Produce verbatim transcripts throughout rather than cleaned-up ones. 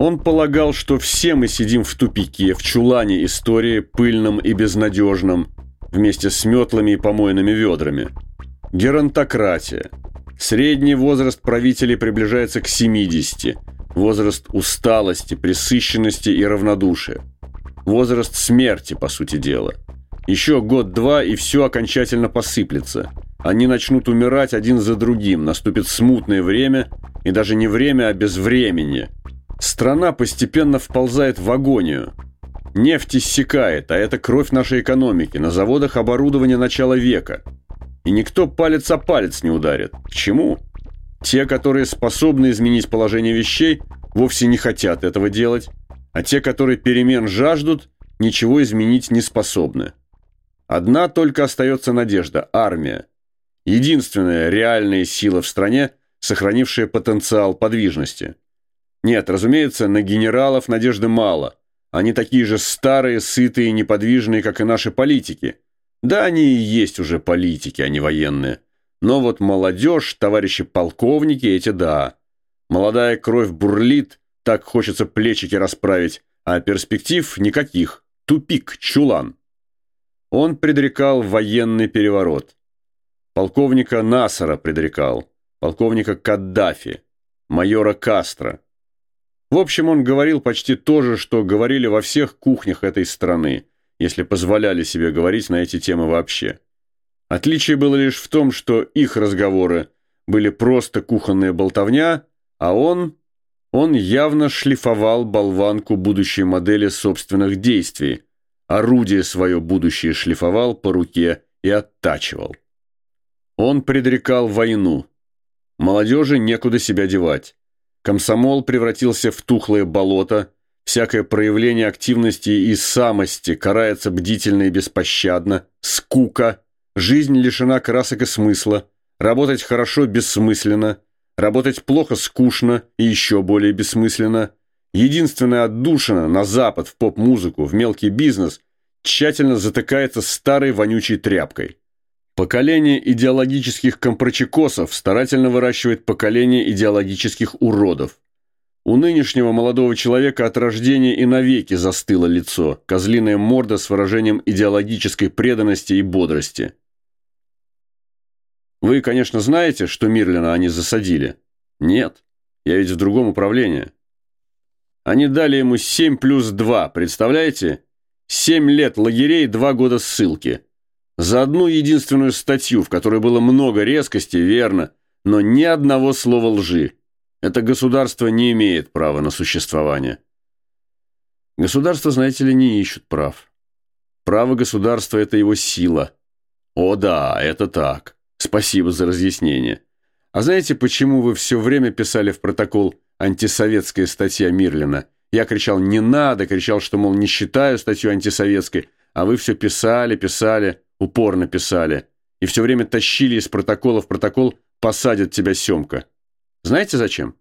Он полагал, что все мы сидим в тупике, в чулане истории, пыльном и безнадежном, вместе с метлами и помойными ведрами. Геронтократия. Средний возраст правителей приближается к семидесяти. Возраст усталости, пресыщенности и равнодушия. Возраст смерти, по сути дела. Еще год-два, и все окончательно посыплется. Они начнут умирать один за другим, наступит смутное время, и даже не время, а безвременье. Страна постепенно вползает в агонию. Нефть иссякает, а это кровь нашей экономики. На заводах оборудование начала века. И никто палец о палец не ударит. К чему? Те, которые способны изменить положение вещей, вовсе не хотят этого делать, а те, которые перемен жаждут, ничего изменить не способны. Одна только остается надежда – армия. Единственная реальная сила в стране, сохранившая потенциал подвижности. Нет, разумеется, на генералов надежды мало. Они такие же старые, сытые и неподвижные, как и наши политики. Да, они и есть уже политики, а не военные. Но вот молодежь, товарищи полковники, эти да. Молодая кровь бурлит, так хочется плечики расправить, а перспектив никаких. Тупик, чулан. Он предрекал военный переворот. Полковника Насара предрекал, полковника Каддафи, майора Кастро. В общем, он говорил почти то же, что говорили во всех кухнях этой страны, если позволяли себе говорить на эти темы вообще. Отличие было лишь в том, что их разговоры были просто кухонная болтовня, а он, он явно шлифовал болванку будущей модели собственных действий, орудие свое будущее шлифовал по руке и оттачивал. Он предрекал войну. Молодежи некуда себя девать. Комсомол превратился в тухлое болото, всякое проявление активности и самости карается бдительно и беспощадно, скука, жизнь лишена красок и смысла, работать хорошо бессмысленно, работать плохо скучно и еще более бессмысленно. Единственная отдушина на Запад, в поп-музыку, в мелкий бизнес тщательно затыкается старой вонючей тряпкой. Поколение идеологических компрочекосов старательно выращивает поколение идеологических уродов. У нынешнего молодого человека от рождения и навеки застыло лицо, козлиная морда с выражением идеологической преданности и бодрости. Вы, конечно, знаете, что Мирлина они засадили? Нет, я ведь в другом управлении. Они дали ему семь плюс два, представляете? Семь лет лагерей, два года ссылки. За одну единственную статью, в которой было много резкости, верно, но ни одного слова лжи. Это государство не имеет права на существование. Государство, знаете ли, не ищут прав. Право государства – это его сила. О да, это так. Спасибо за разъяснение. А знаете, почему вы все время писали в протокол «антисоветская статья Мирлина»? Я кричал «не надо», кричал, что, мол, не считаю статью антисоветской, а вы все писали, писали, упорно писали, и все время тащили из протокола в протокол «посадят тебя, Семка». Знаете зачем?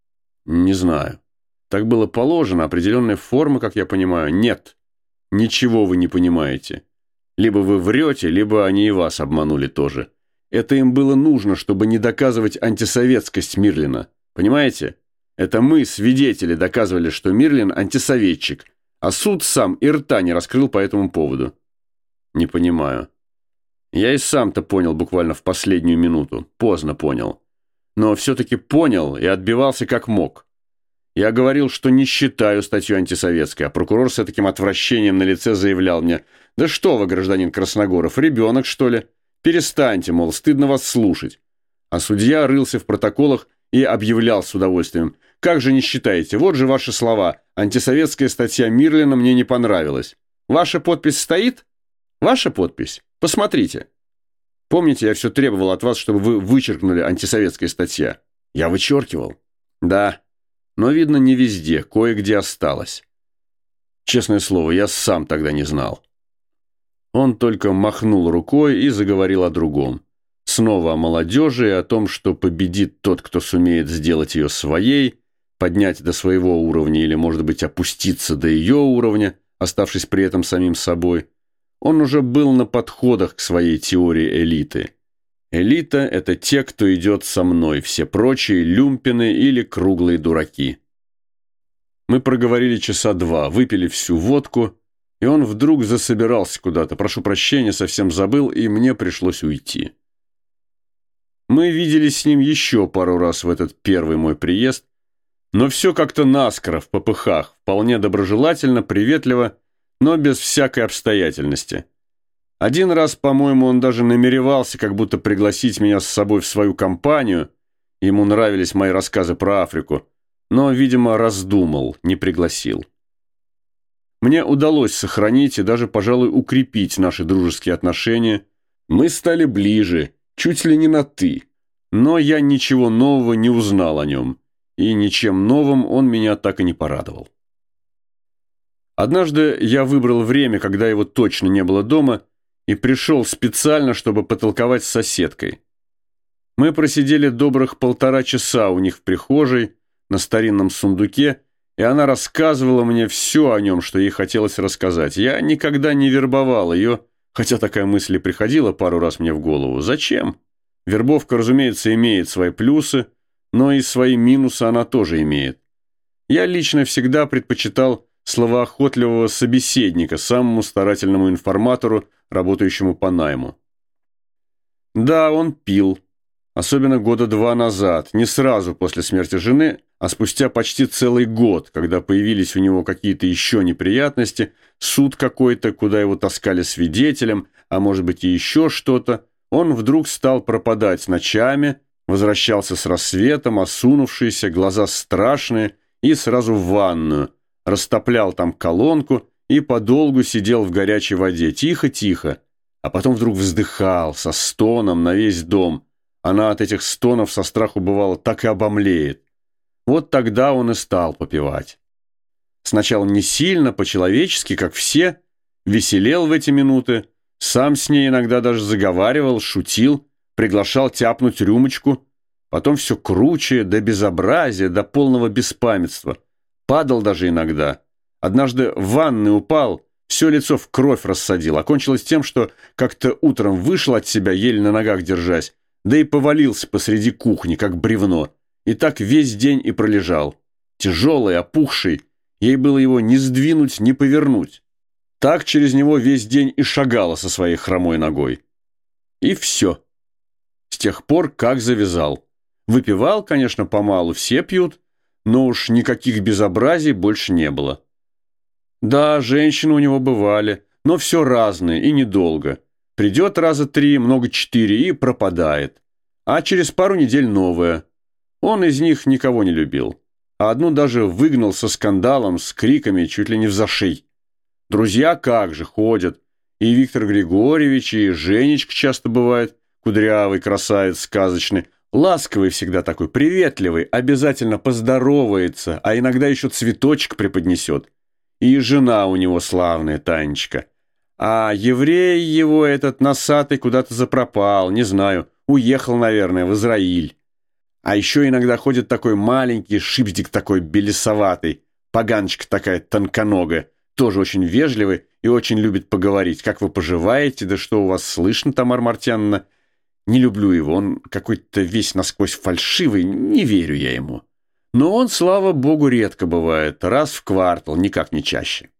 Не знаю. Так было положено, определенная форма, как я понимаю. Нет, ничего вы не понимаете. Либо вы врете, либо они и вас обманули тоже. Это им было нужно, чтобы не доказывать антисоветскость Мирлина. Понимаете? Это мы, свидетели, доказывали, что Мирлин антисоветчик, а суд сам и рта не раскрыл по этому поводу. Не понимаю. Я и сам-то понял буквально в последнюю минуту. Поздно понял. Но все-таки понял и отбивался как мог. Я говорил, что не считаю статью антисоветской, а прокурор с таким отвращением на лице заявлял мне: «Да что вы, гражданин Красногоров, ребенок, что ли? Перестаньте, мол, стыдно вас слушать». А судья рылся в протоколах и объявлял с удовольствием: «Как же не считаете? Вот же ваши слова. Антисоветская статья Мирлина мне не понравилась. Ваша подпись стоит? Ваша подпись? Посмотрите». Помните, я все требовал от вас, чтобы вы вычеркнули антисоветская статья? Я вычеркивал. Да, но, видно, не везде, кое-где осталось. Честное слово, я сам тогда не знал. Он только махнул рукой и заговорил о другом. Снова о молодежи и о том, что победит тот, кто сумеет сделать ее своей, поднять до своего уровня или, может быть, опуститься до ее уровня, оставшись при этом самим собой. Он уже был на подходах к своей теории элиты. Элита – это те, кто идет со мной, все прочие – люмпины или круглые дураки. Мы проговорили часа два, выпили всю водку, и он вдруг засобирался куда-то. Прошу прощения, совсем забыл, и мне пришлось уйти. Мы виделись с ним еще пару раз в этот первый мой приезд, но все как-то наскоро, в попыхах, вполне доброжелательно, приветливо, но без всякой обстоятельности. Один раз, по-моему, он даже намеревался как будто пригласить меня с собой в свою компанию, ему нравились мои рассказы про Африку, но, видимо, раздумал, не пригласил. Мне удалось сохранить и даже, пожалуй, укрепить наши дружеские отношения. Мы стали ближе, чуть ли не на «ты», но я ничего нового не узнал о нем, и ничем новым он меня так и не порадовал. Однажды я выбрал время, когда его точно не было дома, и пришел специально, чтобы потолковать с соседкой. Мы просидели добрых полтора часа у них в прихожей, на старинном сундуке, и она рассказывала мне все о нем, что ей хотелось рассказать. Я никогда не вербовал ее, хотя такая мысль и приходила пару раз мне в голову. Зачем? Вербовка, разумеется, имеет свои плюсы, но и свои минусы она тоже имеет. Я лично всегда предпочитал словоохотливого собеседника самому старательному информатору, работающему по найму. Да, он пил. Особенно года два назад, не сразу после смерти жены, а спустя почти целый год, когда появились у него какие-то еще неприятности, суд какой-то, куда его таскали свидетелем, а может быть и еще что-то, он вдруг стал пропадать ночами, возвращался с рассветом, осунувшийся, глаза страшные, и сразу в ванную, растоплял там колонку и подолгу сидел в горячей воде, тихо-тихо, а потом вдруг вздыхал со стоном на весь дом. Она от этих стонов со страху, бывало, так и обомлеет. Вот тогда он и стал попивать. Сначала не сильно, по-человечески, как все, веселел в эти минуты, сам с ней иногда даже заговаривал, шутил, приглашал тяпнуть рюмочку, потом все круче, до безобразия, до полного беспамятства. Падал даже иногда. Однажды в ванной упал, все лицо в кровь рассадил. Окончилось тем, что как-то утром вышел от себя, еле на ногах держась, да и повалился посреди кухни, как бревно, и так весь день и пролежал. Тяжелый, опухший, ей было его ни сдвинуть, ни повернуть. Так через него весь день и шагала со своей хромой ногой. И все. С тех пор как завязал. Выпивал, конечно, помалу, все пьют, но уж никаких безобразий больше не было. Да, женщины у него бывали, но все разные и недолго. Придет раза три, много четыре и пропадает. А через пару недель новая. Он из них никого не любил. А одну даже выгнал со скандалом, с криками чуть ли не взашей. Друзья как же ходят. И Виктор Григорьевич, и Женечка часто бывает. Кудрявый, красавец, сказочный. Ласковый всегда такой, приветливый. Обязательно поздоровается, а иногда еще цветочек преподнесет. И жена у него славная, Танечка. А еврей его этот носатый куда-то запропал, не знаю, уехал, наверное, в Израиль. А еще иногда ходит такой маленький шипздик такой белесоватый, поганочка такая тонконогая, тоже очень вежливый и очень любит поговорить. Как вы поживаете, да что у вас слышно, Тамара Мартьяновна? Не люблю его, он какой-то весь насквозь фальшивый, не верю я ему. Но он, слава богу, редко бывает, раз в квартал, никак не чаще.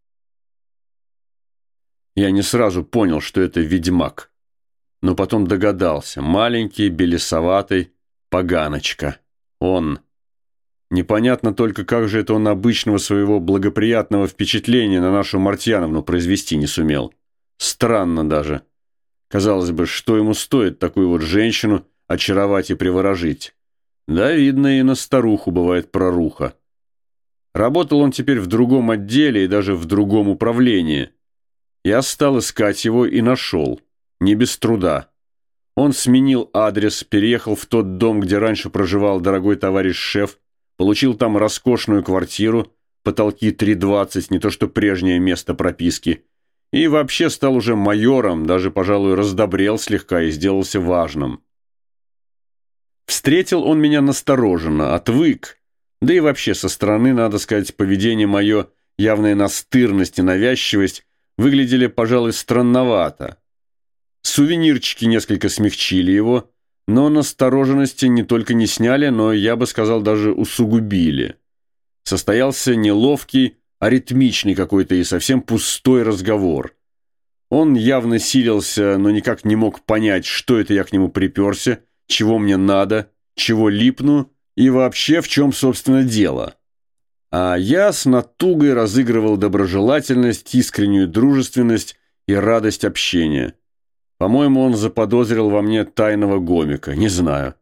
Я не сразу понял, что это ведьмак, но потом догадался. Маленький, белесоватый, поганочка. Он. Непонятно только, как же это он обычного своего благоприятного впечатления на нашу Мартьяновну произвести не сумел. Странно даже. Казалось бы, что ему стоит такую вот женщину очаровать и приворожить? Да, видно, и на старуху бывает проруха. Работал он теперь в другом отделе и даже в другом управлении. Я стал искать его и нашел. Не без труда. Он сменил адрес, переехал в тот дом, где раньше проживал дорогой товарищ-шеф, получил там роскошную квартиру, потолки три двадцать, не то что прежнее место прописки, и вообще стал уже майором, даже, пожалуй, раздобрел слегка и сделался важным. Встретил он меня настороженно, отвык, да и вообще со стороны, надо сказать, поведение мое, явная настырность и навязчивость, выглядели, пожалуй, странновато. Сувенирчики несколько смягчили его, но настороженности не только не сняли, но, я бы сказал, даже усугубили. состоялся неловкий, аритмичный какой-то и совсем пустой разговор. Он явно силился, но никак не мог понять, что это я к нему приперся, чего мне надо, чего липну и вообще в чем, собственно, дело. А я с натугой разыгрывал доброжелательность, искреннюю дружественность и радость общения. По-моему, он заподозрил во мне тайного гомика, не знаю.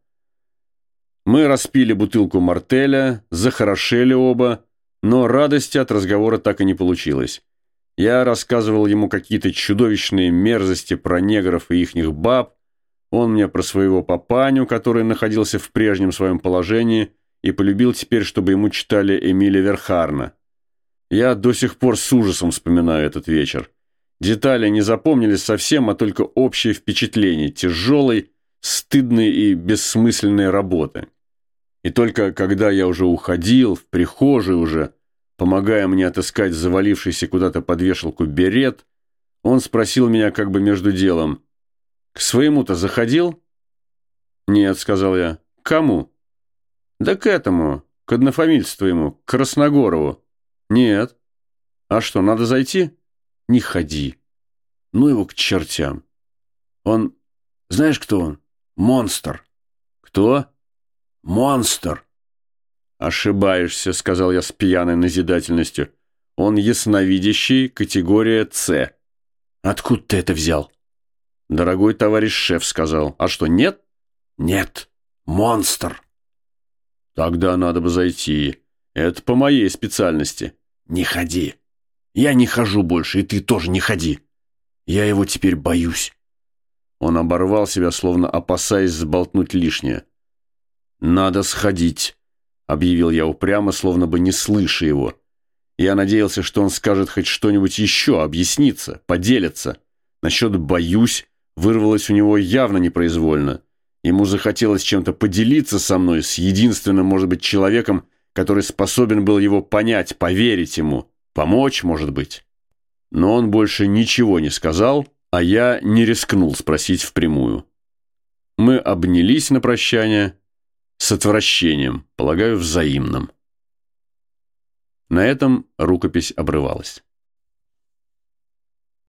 Мы распили бутылку мартеля, захорошели оба, но радости от разговора так и не получилось. Я рассказывал ему какие-то чудовищные мерзости про негров и ихних баб, он мне про своего папаню, который находился в прежнем своем положении и полюбил теперь, чтобы ему читали Эмиля Верхарна. Я до сих пор с ужасом вспоминаю этот вечер. Детали не запомнились совсем, а только общее впечатление тяжелой, стыдной и бессмысленной работы. И только когда я уже уходил, в прихожей уже, помогая мне отыскать завалившийся куда-то под вешалку берет, он спросил меня как бы между делом: «К своему-то заходил?» «Нет», — сказал я. «К кому?» «Да к этому, к однофамильцу твоему, к Красногорову». «Нет». «А что, надо зайти?» «Не ходи. Ну его к чертям. Он... Знаешь, кто он? Монстр». «Кто?» «Монстр». «Ошибаешься», — сказал я с пьяной назидательностью. «Он ясновидящий, категория С». «Откуда ты это взял?» «Дорогой товарищ шеф сказал. А что, нет?» «Нет. Монстр». «Тогда надо бы зайти. Это по моей специальности». «Не ходи. Я не хожу больше, и ты тоже не ходи. Я его теперь боюсь». Он оборвал себя, словно опасаясь сболтнуть лишнее. «Надо сходить», — объявил я упрямо, словно бы не слыша его. Я надеялся, что он скажет хоть что-нибудь еще, объяснится, поделится. Насчет «боюсь» вырвалось у него явно непроизвольно. Ему захотелось чем-то поделиться со мной, с единственным, может быть, человеком, который способен был его понять, поверить ему, помочь, может быть. Но он больше ничего не сказал, а я не рискнул спросить впрямую. Мы обнялись на прощание с отвращением, полагаю, взаимным. На этом рукопись обрывалась.